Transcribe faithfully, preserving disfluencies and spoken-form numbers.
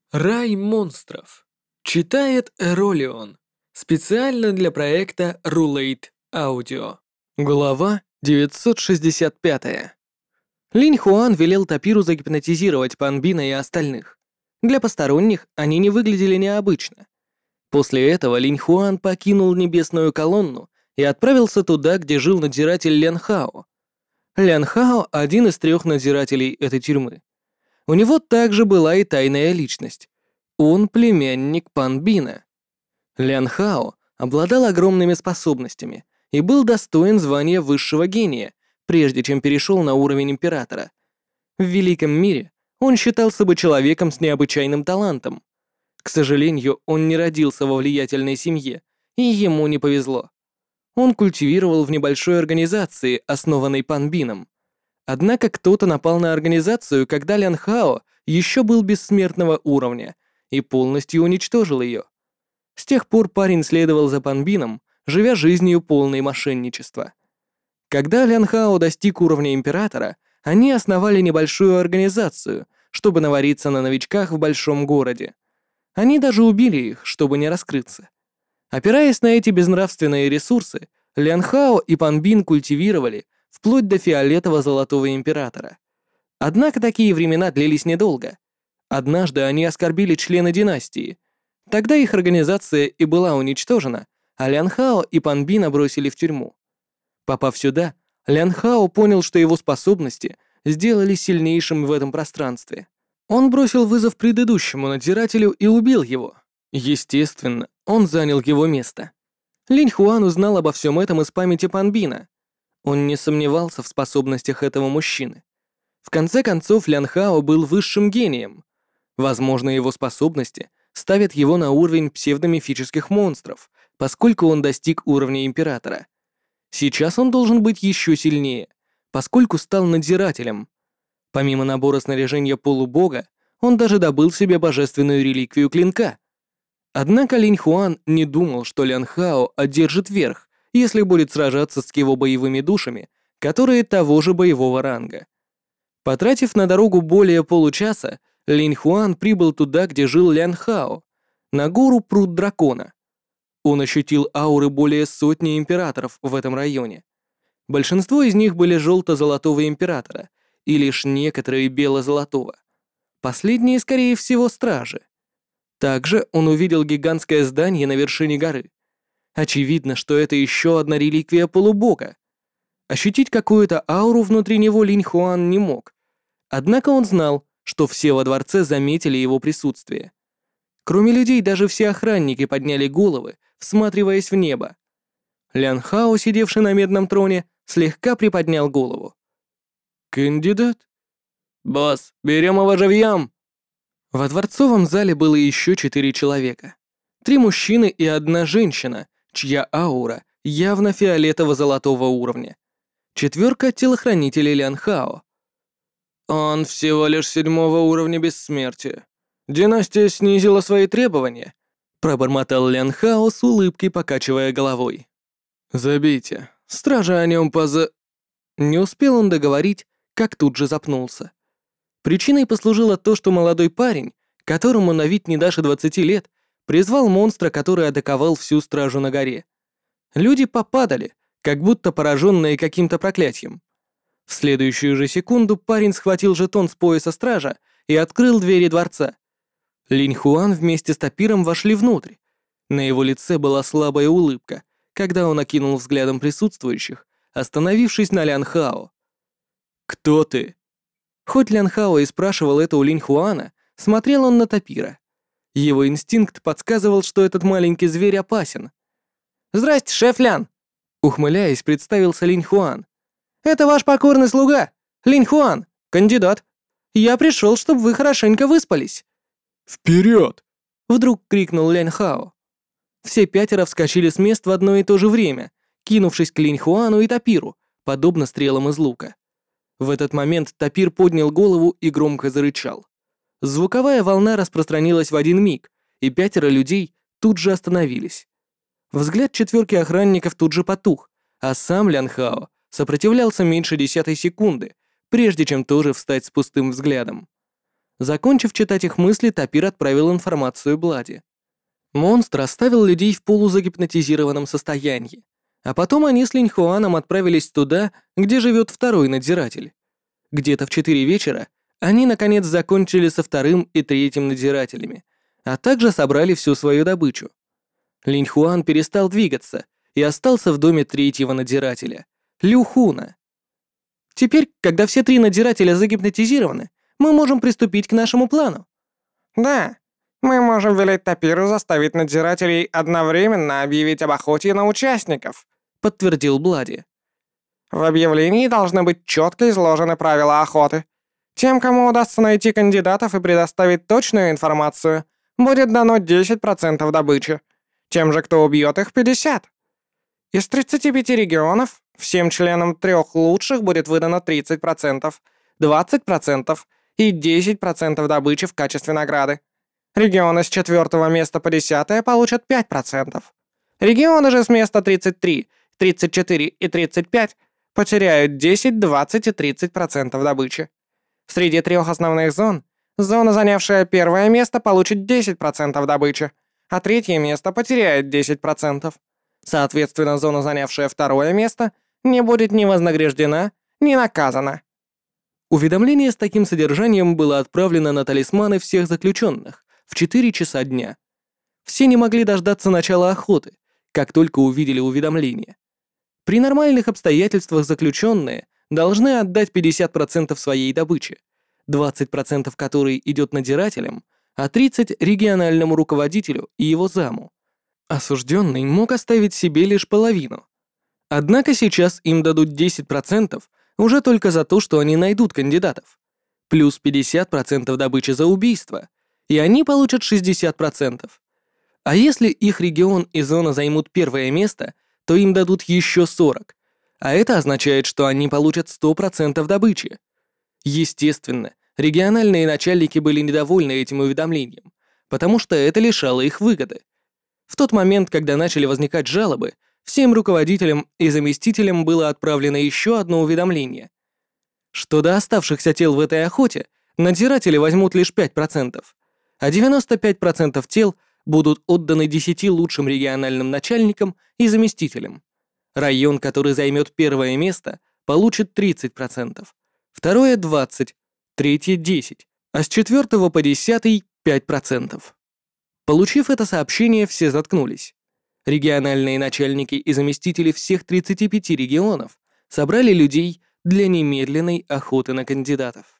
Рай монстров. Читает Эролион. Специально для проекта Rulate Audio. Глава девятьсот шестьдесят пять. Линь Хуан велел Тапиру загипнотизировать Панбина и остальных. Для посторонних они не выглядели необычно. После этого Линь Хуан покинул небесную колонну и отправился туда, где жил надзиратель Лян Хао. Лян Хао — один из трех надзирателей этой тюрьмы. У него также была и тайная личность. Он племянник Панбина. Лян Хао обладал огромными способностями и был достоин звания высшего гения, прежде чем перешел на уровень императора. В великом мире он считался бы человеком с необычайным талантом. К сожалению, он не родился во влиятельной семье, и ему не повезло. Он культивировал в небольшой организации, основанной Панбином. Однако кто-то напал на организацию, когда Лян Хао еще был бессмертного уровня, и полностью уничтожил ее. С тех пор парень следовал за Панбином, живя жизнью полной мошенничества. Когда Лян Хао достиг уровня императора, они основали небольшую организацию, чтобы навариться на новичках в большом городе. Они даже убили их, чтобы не раскрыться. Опираясь на эти безнравственные ресурсы, Лян Хао и Панбин культивировали вплоть до фиолетово-золотого императора. Однако такие времена длились недолго. Однажды они оскорбили члена династии. Тогда их организация и была уничтожена, а Лян Хао и Панбина бросили в тюрьму. Попав сюда, Лян Хао понял, что его способности сделали сильнейшим в этом пространстве. Он бросил вызов предыдущему надзирателю и убил его. Естественно, он занял его место. Линь Хуан узнал обо всем этом из памяти Панбина. Он не сомневался в способностях этого мужчины. В конце концов, Лян Хао был высшим гением. Возможно, его способности ставят его на уровень псевдомифических монстров, поскольку он достиг уровня императора. Сейчас он должен быть еще сильнее, поскольку стал надзирателем. Помимо набора снаряжения полубога, он даже добыл себе божественную реликвию клинка. Однако Линь Хуан не думал, что Лян Хао одержит верх, если будет сражаться с его боевыми душами, которые того же боевого ранга. Потратив на дорогу более получаса, Линь Хуан прибыл туда, где жил Лян Хао, на гору Пруд Дракона. Он ощутил ауры более сотни императоров в этом районе. Большинство из них были желто-золотого императора, и лишь некоторые бело-золотого. Последние, скорее всего, стражи. Также он увидел гигантское здание на вершине горы. Очевидно, что это еще одна реликвия полубога. Ощутить какую-то ауру внутри него Линь Хуан не мог. Однако он знал, что все во дворце заметили его присутствие. Кроме людей, даже все охранники подняли головы, всматриваясь в небо. Лян Хао, сидевший на медном троне, слегка приподнял голову. «Кандидат?» «Босс, берем его живьем!» Во дворцовом зале было еще четыре человека. Три мужчины и одна женщина, чья аура явно фиолетово-золотого уровня. Четверка телохранителей Лян Хао. «Он всего лишь седьмого уровня бессмертия. Династия снизила свои требования», — пробормотал Лян Хао с улыбкой, покачивая головой. «Забейте. Стража о нем поза...» Не успел он договорить, как тут же запнулся. Причиной послужило то, что молодой парень, которому на вид не дашь двадцати лет, призвал монстра, который атаковал всю стражу на горе. Люди попадали, как будто пораженные каким-то проклятием. В следующую же секунду парень схватил жетон с пояса стража и открыл двери дворца. Линь Хуан вместе с Тапиром вошли внутрь. На его лице была слабая улыбка, когда он окинул взглядом присутствующих, остановившись на Лян Хао. «Кто ты?» Хоть Лян Хао и спрашивал это у Линь Хуана, смотрел он на Тапира. Его инстинкт подсказывал, что этот маленький зверь опасен. «Здрасте, шеф Лян!» Ухмыляясь, представился Линь Хуан. «Это ваш покорный слуга, Линь Хуан, кандидат. Я пришел, чтобы вы хорошенько выспались». «Вперед!» — вдруг крикнул Лян Хао. Все пятеро вскочили с мест в одно и то же время, кинувшись к Линь Хуану и Тапиру, подобно стрелам из лука. В этот момент Тапир поднял голову и громко зарычал. Звуковая волна распространилась в один миг, и пятеро людей тут же остановились. Взгляд четверки охранников тут же потух, а сам Лян Хао сопротивлялся меньше десятой секунды, прежде чем тоже встать с пустым взглядом. Закончив читать их мысли, Тапир отправил информацию Блади. Монстр оставил людей в полузагипнотизированном состоянии, а потом они с Линьхуаном отправились туда, где живет второй надзиратель. Где-то в четыре вечера они наконец закончили со вторым и третьим надзирателями, а также собрали всю свою добычу. Линьхуан перестал двигаться и остался в доме третьего надзирателя, Люхуна. Теперь, когда все три надзирателя загипнотизированы, мы можем приступить к нашему плану. Да, мы можем велеть Тапиру заставить надзирателей одновременно объявить об охоте на участников, подтвердил Блади. В объявлении должны быть четко изложены правила охоты. Тем, кому удастся найти кандидатов и предоставить точную информацию, будет дано десять процентов добычи. Тем же, кто убьет их, пятьдесят. Из тридцати пяти регионов всем членам трех лучших будет выдано тридцать процентов, двадцать процентов и десять процентов добычи в качестве награды. Регионы с четвертого места по десятое получат пять процентов. Регионы же с места тридцать три, тридцать четыре и тридцать пять потеряют десять, двадцать и тридцать процентов добычи. Среди трех основных зон, зона, занявшая первое место, получит десять процентов добычи, а третье место потеряет десять процентов. Соответственно, зона, занявшая второе место, не будет ни вознаграждена, ни наказана. Уведомление с таким содержанием было отправлено на талисманы всех заключенных в четыре часа дня. Все не могли дождаться начала охоты, как только увидели уведомление. При нормальных обстоятельствах заключенные должны отдать пятьдесят процентов своей добычи, двадцать процентов которой идет надзирателям, а тридцать процентов региональному руководителю и его заму. Осужденный мог оставить себе лишь половину. Однако сейчас им дадут десять процентов уже только за то, что они найдут кандидатов, плюс пятьдесят процентов добычи за убийство, и они получат шестьдесят процентов. А если их регион и зона займут первое место, то им дадут еще сорок, а это означает, что они получат сто процентов добычи. Естественно, региональные начальники были недовольны этим уведомлением, потому что это лишало их выгоды. В тот момент, когда начали возникать жалобы, всем руководителям и заместителям было отправлено еще одно уведомление. Что до оставшихся тел в этой охоте, надзиратели возьмут лишь пять процентов, а девяносто пять процентов тел будут отданы десяти лучшим региональным начальникам и заместителям. Район, который займет первое место, получит тридцать процентов, второе — двадцать процентов, третье — десять процентов, а с четвертого по десятый — пять процентов. Получив это сообщение, все заткнулись. Региональные начальники и заместители всех тридцати пяти регионов собрали людей для немедленной охоты на кандидатов.